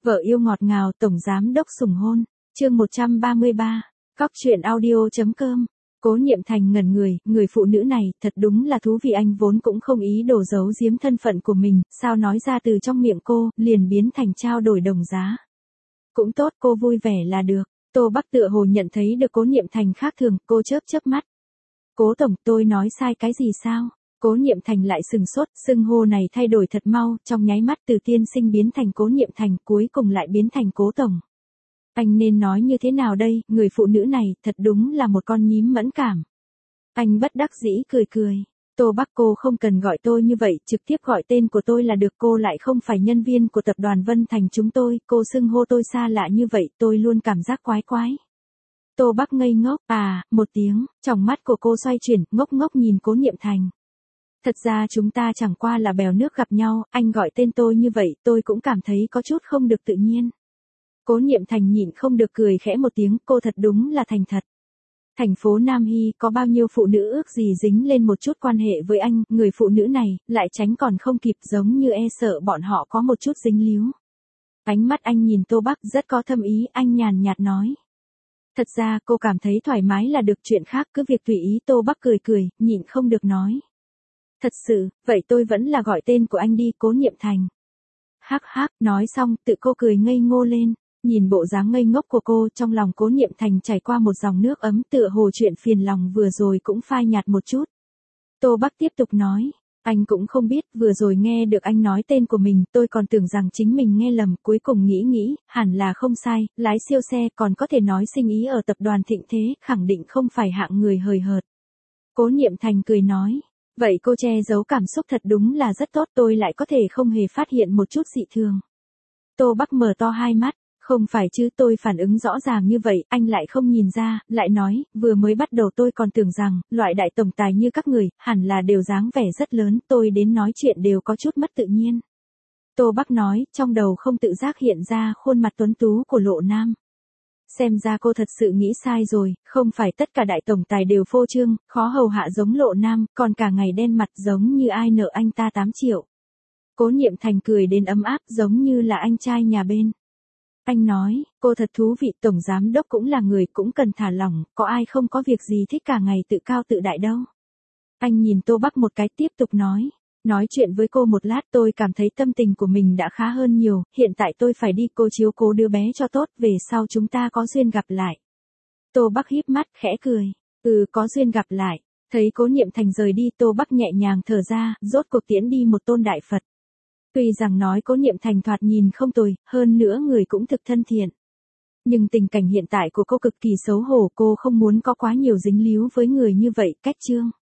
Vợ yêu ngọt ngào tổng giám đốc sủng hôn. Chương 133. Cóc truyện audio.com. Cố Niệm Thành ngẩn người phụ nữ này thật đúng là thú vị, anh vốn cũng không ý đồ giấu giếm thân phận của mình, sao nói ra từ trong miệng cô, liền biến thành trao đổi đồng giá. Cũng tốt, cô vui vẻ là được. Tô Bắc tựa hồ nhận thấy được Cố Niệm Thành khác thường, cô chớp mắt. Cố tổng, tôi nói sai cái gì sao? Cố Niệm Thành lại sừng sốt, xưng hô này thay đổi thật mau, trong nháy mắt từ tiên sinh biến thành Cố Niệm Thành, cuối cùng lại biến thành Cố tổng. Anh nên nói như thế nào đây, người phụ nữ này thật đúng là một con nhím mẫn cảm. Anh bất đắc dĩ cười. Tô Bắc, cô không cần gọi tôi như vậy, trực tiếp gọi tên của tôi là được, cô lại không phải nhân viên của tập đoàn Vân Thành chúng tôi, cô xưng hô tôi xa lạ như vậy, tôi luôn cảm giác quái. Tô Bắc ngây ngốc, một tiếng, trong mắt của cô xoay chuyển, ngốc nhìn Cố Niệm Thành. Thật ra chúng ta chẳng qua là bèo nước gặp nhau, anh gọi tên tôi như vậy, tôi cũng cảm thấy có chút không được tự nhiên. Cố Niệm Thành nhịn không được cười khẽ một tiếng, cô thật đúng là thành thật. Thành phố Nam Hy có bao nhiêu phụ nữ ước gì dính lên một chút quan hệ với anh, người phụ nữ này, lại tránh còn không kịp, giống như e sợ bọn họ có một chút dính líu. Ánh mắt anh nhìn Tô Bắc rất có thâm ý, anh nhàn nhạt nói. Thật ra cô cảm thấy thoải mái là được, chuyện khác cứ việc tùy ý. Tô Bắc cười, nhịn không được nói. Thật sự, vậy tôi vẫn là gọi tên của anh đi, Cố Niệm Thành. Hắc, nói xong, tự cô cười ngây ngô lên. Nhìn bộ dáng ngây ngốc của cô, trong lòng Cố Niệm Thành chảy qua một dòng nước ấm, tựa hồ chuyện phiền lòng vừa rồi cũng phai nhạt một chút. Tô Bắc tiếp tục nói, anh cũng không biết, vừa rồi nghe được anh nói tên của mình, tôi còn tưởng rằng chính mình nghe lầm, cuối cùng nghĩ, hẳn là không sai, lái siêu xe còn có thể nói sinh ý ở tập đoàn Thịnh Thế, khẳng định không phải hạng người hời hợt. Cố Niệm Thành cười nói, vậy cô che giấu cảm xúc thật đúng là rất tốt, tôi lại có thể không hề phát hiện một chút dị thường. Tô Bắc mở to hai mắt. Không phải chứ, tôi phản ứng rõ ràng như vậy, anh lại không nhìn ra, lại nói, vừa mới bắt đầu tôi còn tưởng rằng, loại đại tổng tài như các người, hẳn là đều dáng vẻ rất lớn, tôi đến nói chuyện đều có chút mất tự nhiên. Tô Bắc nói, trong đầu không tự giác hiện ra khuôn mặt tuấn tú của Lộ Nam. Xem ra cô thật sự nghĩ sai rồi, không phải tất cả đại tổng tài đều phô trương, khó hầu hạ giống Lộ Nam, còn cả ngày đen mặt giống như ai nợ anh ta 8 triệu. Cố Niệm Thành cười đến ấm áp giống như là anh trai nhà bên. Anh nói, cô thật thú vị, tổng giám đốc cũng là người, cũng cần thả lỏng, có ai không có việc gì thích cả ngày tự cao tự đại đâu. Anh nhìn Tô Bắc một cái tiếp tục nói chuyện với cô một lát tôi cảm thấy tâm tình của mình đã khá hơn nhiều, hiện tại tôi phải đi, cô chiếu cố đứa bé cho tốt, về sau chúng ta có duyên gặp lại. Tô Bắc híp mắt khẽ cười, có duyên gặp lại, thấy Cố Niệm Thành rời đi Tô Bắc nhẹ nhàng thở ra, rốt cuộc tiễn đi một tôn đại Phật. Tuy rằng nói Cố Niệm Thành thoạt nhìn không tồi, hơn nữa người cũng thực thân thiện. Nhưng tình cảnh hiện tại của cô cực kỳ xấu hổ, cô không muốn có quá nhiều dính líu với người như vậy, cách chương.